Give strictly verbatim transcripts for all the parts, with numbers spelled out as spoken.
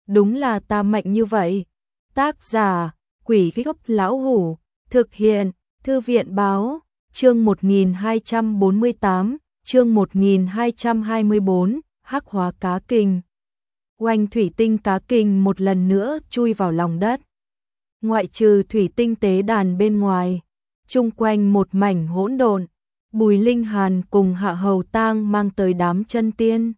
đúng là ta mạnh như vậy. Tác giả, Quỷ Gốc Lão Hủ, thực hiện, Thư viện Báo, chương một nghìn hai trăm bốn mươi tám, chương một nghìn hai trăm hai mươi tư, hắc hóa cá kình. Oanh, thủy tinh cá kình một lần nữa chui vào lòng đất. Ngoại trừ thủy tinh tế đàn bên ngoài, chung quanh một mảnh hỗn độn, Bùi Linh Hàn cùng Hạ Hầu Tang mang tới đám chân tiên.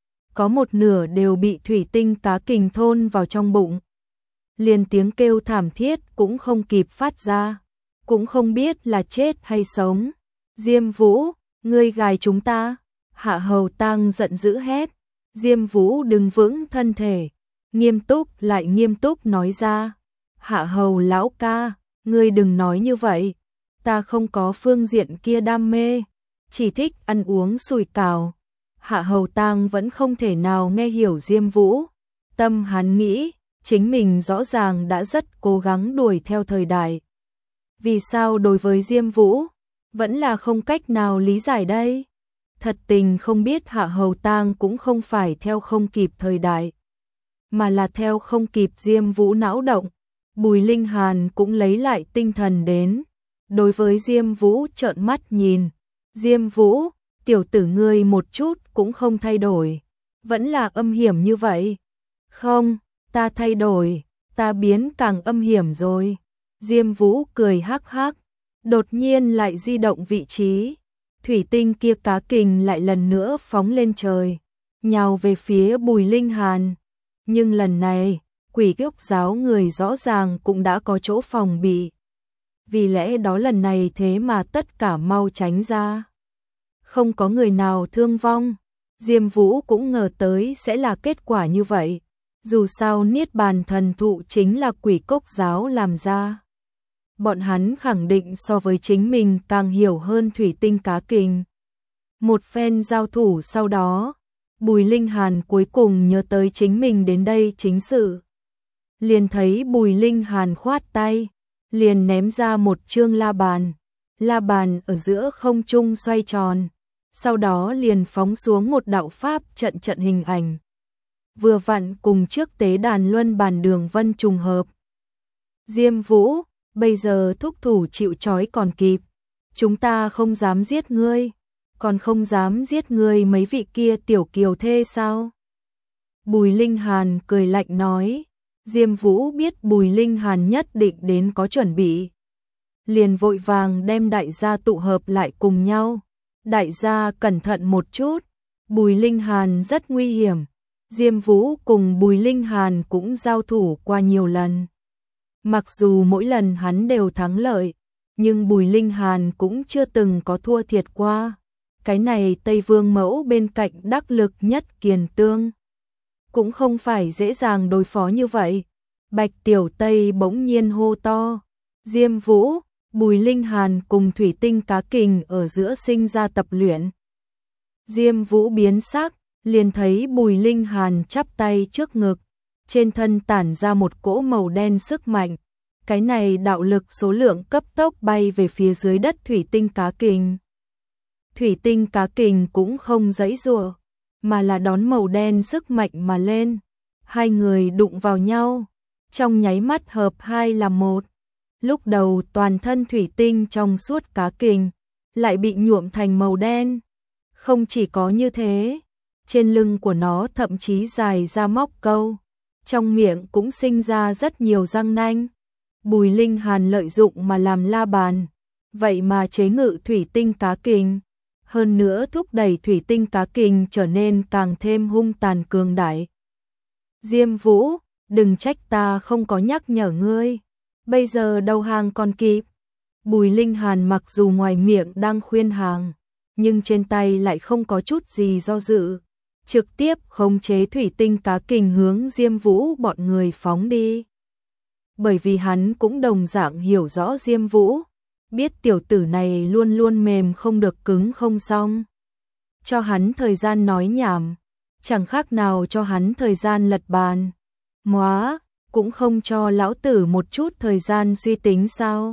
Có một nửa đều bị thủy tinh cá kình thôn vào trong bụng. Liền tiếng kêu thảm thiết cũng không kịp phát ra, cũng không biết là chết hay sống. Diêm Vũ, ngươi gài chúng ta. Hạ Hầu Tang giận dữ hét. Diêm Vũ đứng vững thân thể, nghiêm túc lại nghiêm túc nói ra. Hạ Hầu lão ca, ngươi đừng nói như vậy. Ta không có phương diện kia đam mê, chỉ thích ăn uống sủi cảo. Hạ Hầu Tang vẫn không thể nào nghe hiểu Diêm Vũ. Tâm hắn nghĩ, chính mình rõ ràng đã rất cố gắng đuổi theo thời đại. Vì sao đối với Diêm Vũ, vẫn là không cách nào lý giải đây? Thật tình không biết Hạ Hầu Tang cũng không phải theo không kịp thời đại, mà là theo không kịp Diêm Vũ não động. Bùi Linh Hàn cũng lấy lại tinh thần đến, đối với Diêm Vũ trợn mắt nhìn. Diêm Vũ, tiểu tử ngươi một chút cũng không thay đổi, vẫn là âm hiểm như vậy. Không, ta thay đổi, ta biến càng âm hiểm rồi. Diêm Vũ cười hắc hắc, đột nhiên lại di động vị trí. Thủy tinh kia cá kình lại lần nữa phóng lên trời, nhào về phía Bùi Linh Hàn. Nhưng lần này, Quỷ Gốc giáo người rõ ràng cũng đã có chỗ phòng bị. Vì lẽ đó lần này thế mà tất cả mau tránh ra. Không có người nào thương vong. Diêm Vũ cũng ngờ tới sẽ là kết quả như vậy. Dù sao Niết Bàn thần thụ chính là Quỷ Cốc giáo làm ra. Bọn hắn khẳng định so với chính mình càng hiểu hơn thủy tinh cá kình. Một phen giao thủ sau đó, Bùi Linh Hàn cuối cùng nhớ tới chính mình đến đây chính sự. Liền thấy Bùi Linh Hàn khoát tay, liền ném ra một chương la bàn. La bàn ở giữa không trung xoay tròn, sau đó liền phóng xuống một đạo pháp trận trận hình ảnh. Vừa vặn cùng trước tế đàn luân bàn đường vân trùng hợp. Diêm Vũ, bây giờ thúc thủ chịu trói còn kịp, chúng ta không dám giết ngươi, còn không dám giết ngươi mấy vị kia tiểu kiều thê sao? Bùi Linh Hàn cười lạnh nói. Diêm Vũ biết Bùi Linh Hàn nhất định đến có chuẩn bị, liền vội vàng đem đại gia tụ hợp lại cùng nhau. Đại gia cẩn thận một chút, Bùi Linh Hàn rất nguy hiểm. Diêm Vũ cùng Bùi Linh Hàn cũng giao thủ qua nhiều lần. Mặc dù mỗi lần hắn đều thắng lợi, nhưng Bùi Linh Hàn cũng chưa từng có thua thiệt qua. Cái này Tây Vương mẫu bên cạnh đắc lực nhất Kiền Tương, cũng không phải dễ dàng đối phó như vậy. Bạch Tiểu Tây bỗng nhiên hô to. Diêm Vũ, Bùi Linh Hàn cùng thủy tinh cá kình ở giữa sinh ra tập luyện. Diêm Vũ biến sắc, liền thấy Bùi Linh Hàn chắp tay trước ngực, trên thân tản ra một cỗ màu đen sức mạnh. Cái này đạo lực số lượng cấp tốc bay về phía dưới đất thủy tinh cá kình. Thủy tinh cá kình cũng không giãy giụa, mà là đón màu đen sức mạnh mà lên. Hai người đụng vào nhau, trong nháy mắt hợp hai làm một. Lúc đầu toàn thân thủy tinh trong suốt cá kình lại bị nhuộm thành màu đen. Không chỉ có như thế, trên lưng của nó thậm chí dài ra móc câu, trong miệng cũng sinh ra rất nhiều răng nanh. Bùi Linh Hàn lợi dụng mà làm la bàn, vậy mà chế ngự thủy tinh cá kình, hơn nữa thúc đẩy thủy tinh cá kình trở nên càng thêm hung tàn cường đại. Diêm Vũ, đừng trách ta không có nhắc nhở ngươi, bây giờ đầu hàng còn kịp. Bùi Linh Hàn mặc dù ngoài miệng đang khuyên hàng, nhưng trên tay lại không có chút gì do dự, trực tiếp khống chế thủy tinh cá kình hướng Diêm Vũ bọn người phóng đi. Bởi vì hắn cũng đồng dạng hiểu rõ Diêm Vũ, biết tiểu tử này luôn luôn mềm không được cứng không xong. Cho hắn thời gian nói nhảm, chẳng khác nào cho hắn thời gian lật bàn. Móa, cũng không cho lão tử một chút thời gian suy tính sao?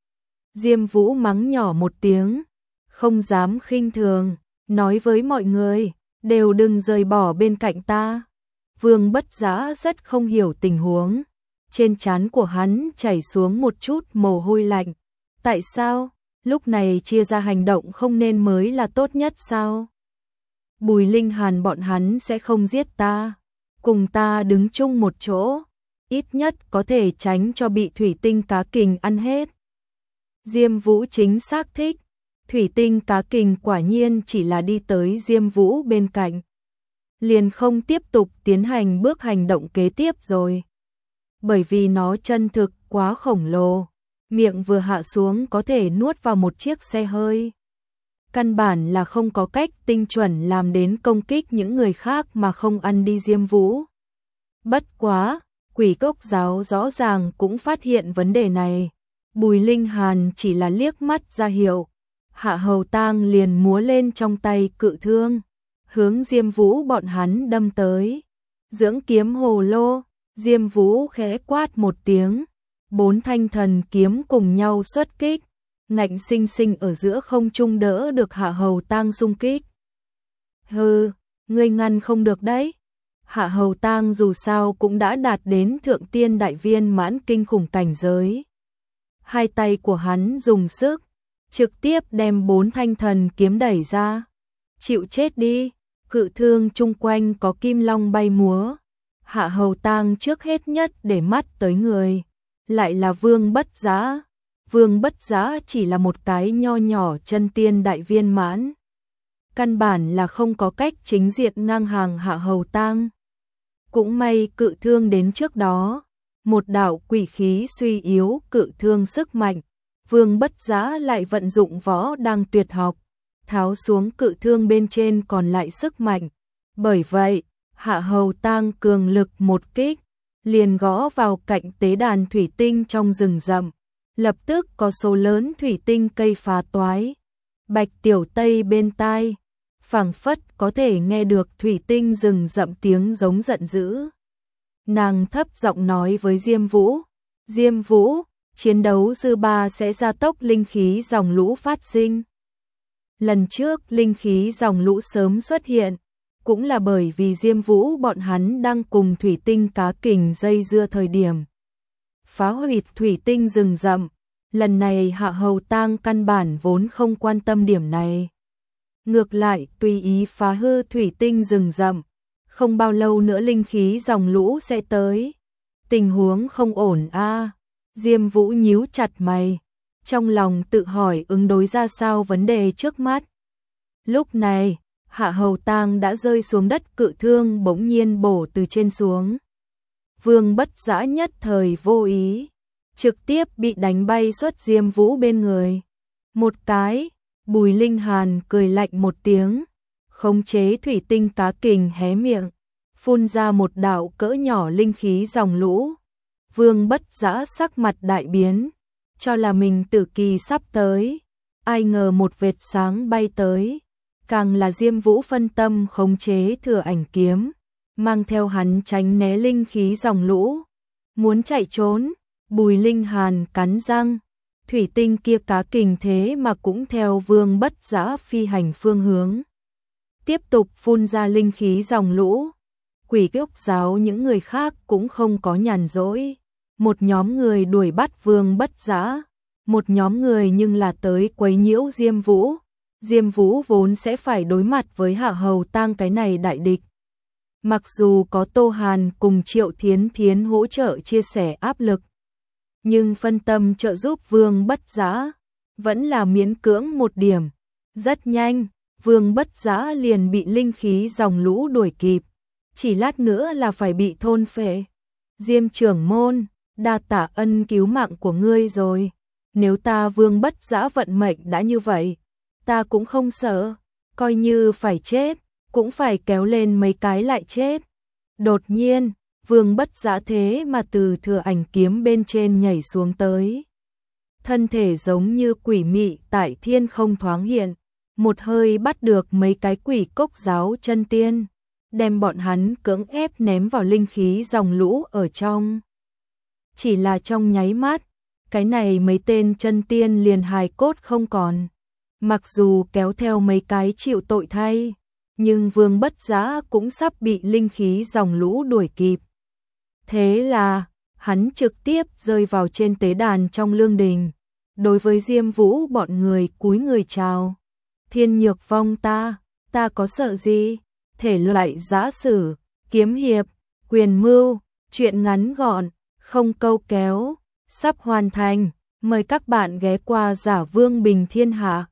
Diêm Vũ mắng nhỏ một tiếng, không dám khinh thường, nói với mọi người, đều đừng rời bỏ bên cạnh ta. Vương Bất Giá rất không hiểu tình huống, trên trán của hắn chảy xuống một chút mồ hôi lạnh. Tại sao? Lúc này chia ra hành động không nên mới là tốt nhất sao? Bùi Linh Hàn bọn hắn sẽ không giết ta, cùng ta đứng chung một chỗ, ít nhất có thể tránh cho bị thủy tinh cá kình ăn hết. Diêm Vũ chính xác thích, thủy tinh cá kình quả nhiên chỉ là đi tới Diêm Vũ bên cạnh, liền không tiếp tục tiến hành bước hành động kế tiếp rồi. Bởi vì nó chân thực quá khổng lồ, miệng vừa hạ xuống có thể nuốt vào một chiếc xe hơi. Căn bản là không có cách tinh chuẩn làm đến công kích những người khác mà không ăn đi Diêm Vũ. Bất quá, Quỷ Cốc Giáo rõ ràng cũng phát hiện vấn đề này. Bùi Linh Hàn chỉ là liếc mắt ra hiệu, Hạ Hầu Tang liền múa lên trong tay cự thương, hướng Diêm Vũ bọn hắn đâm tới. Dưỡng kiếm hồ lô, Diêm Vũ khẽ quát một tiếng, bốn thanh thần kiếm cùng nhau xuất kích, ngạnh sinh sinh ở giữa không trung đỡ được Hạ Hầu Tang xung kích. Hừ, ngươi ngăn không được đấy. Hạ Hầu Tang dù sao cũng đã đạt đến thượng tiên đại viên mãn kinh khủng cảnh giới. Hai tay của hắn dùng sức, trực tiếp đem bốn thanh thần kiếm đẩy ra. Chịu chết đi, cự thương chung quanh có kim long bay múa. Hạ Hầu Tang trước hết nhất để mắt tới người, lại là Vương Bất Giá. Vương Bất Giá chỉ là một cái nho nhỏ chân tiên đại viên mãn, căn bản là không có cách chính diện ngang hàng Hạ Hầu Tang. Cũng may cự thương đến trước đó, một đạo quỷ khí suy yếu cự thương sức mạnh, Vương Bất Giá lại vận dụng võ đang tuyệt học, tháo xuống cự thương bên trên còn lại sức mạnh. Bởi vậy, Hạ Hầu Tang cường lực một kích, liền gõ vào cạnh tế đàn thủy tinh trong rừng rậm. Lập tức có số lớn thủy tinh cây phá toái. Bạch Tiểu Tây bên tai, phảng phất có thể nghe được thủy tinh rừng rậm tiếng giống giận dữ. Nàng thấp giọng nói với Diêm Vũ, Diêm Vũ, chiến đấu dư ba sẽ gia tốc linh khí dòng lũ phát sinh. Lần trước linh khí dòng lũ sớm xuất hiện, cũng là bởi vì Diêm Vũ bọn hắn đang cùng thủy tinh cá kình dây dưa thời điểm phá hủy thủy tinh rừng rậm. Lần này Hạ Hầu Tang căn bản vốn không quan tâm điểm này, ngược lại tùy ý phá hư thủy tinh rừng rậm. Không bao lâu nữa linh khí dòng lũ sẽ tới. Tình huống không ổn a. À. Diêm Vũ nhíu chặt mày, trong lòng tự hỏi ứng đối ra sao vấn đề trước mắt. Lúc này, Hạ Hầu Tang đã rơi xuống đất, cự thương bỗng nhiên bổ từ trên xuống. Vương Bất Giá nhất thời vô ý, trực tiếp bị đánh bay xuất Diêm Vũ bên người. Một cái, Bùi Linh Hàn cười lạnh một tiếng, khống chế thủy tinh cá kình hé miệng, phun ra một đạo cỡ nhỏ linh khí dòng lũ. Vương Bất Giá sắc mặt đại biến, cho là mình tử kỳ sắp tới, ai ngờ một vệt sáng bay tới, càng là Diêm Vũ phân tâm khống chế thừa ảnh kiếm, mang theo hắn tránh né linh khí dòng lũ, muốn chạy trốn. Bùi Linh Hàn cắn răng, thủy tinh kia cá kình thế mà cũng theo Vương Bất Giá phi hành phương hướng, tiếp tục phun ra linh khí dòng lũ. Quỷ Cốc Giáo những người khác cũng không có nhàn rỗi, một nhóm người đuổi bắt Vương Bất Giá, một nhóm người nhưng là tới quấy nhiễu Diêm Vũ. Diêm Vũ vốn sẽ phải đối mặt với Hạ Hầu Tang cái này đại địch. Mặc dù có Tô Hàn cùng Triệu Thiến Thiến hỗ trợ chia sẻ áp lực, nhưng phân tâm trợ giúp Vương Bất Giá vẫn là miễn cưỡng một điểm. Rất nhanh, Vương Bất Giá liền bị linh khí dòng lũ đuổi kịp, chỉ lát nữa là phải bị thôn phệ. Diêm trưởng môn, đa tạ ân cứu mạng của ngươi rồi. Nếu ta Vương Bất Giá vận mệnh đã như vậy, ta cũng không sợ, coi như phải chết, cũng phải kéo lên mấy cái lại chết. Đột nhiên, Vương Bất Giá thế mà từ thừa ảnh kiếm bên trên nhảy xuống tới. Thân thể giống như quỷ mị tại thiên không thoáng hiện, một hơi bắt được mấy cái Quỷ Cốc Giáo chân tiên, đem bọn hắn cưỡng ép ném vào linh khí dòng lũ ở trong. Chỉ là trong nháy mắt, cái này mấy tên chân tiên liền hài cốt không còn, mặc dù kéo theo mấy cái chịu tội thay, nhưng Vương Bất Dã cũng sắp bị linh khí dòng lũ đuổi kịp. Thế là, hắn trực tiếp rơi vào trên tế đàn trong lương đình. Đối với Diêm Vũ bọn người cúi người chào. Thiên Nhược Vong ta, ta có sợ gì? Thể loại giã sử, kiếm hiệp, quyền mưu, truyện ngắn gọn, không câu kéo, sắp hoàn thành. Mời các bạn ghé qua Giả Vương Bình Thiên Hạ.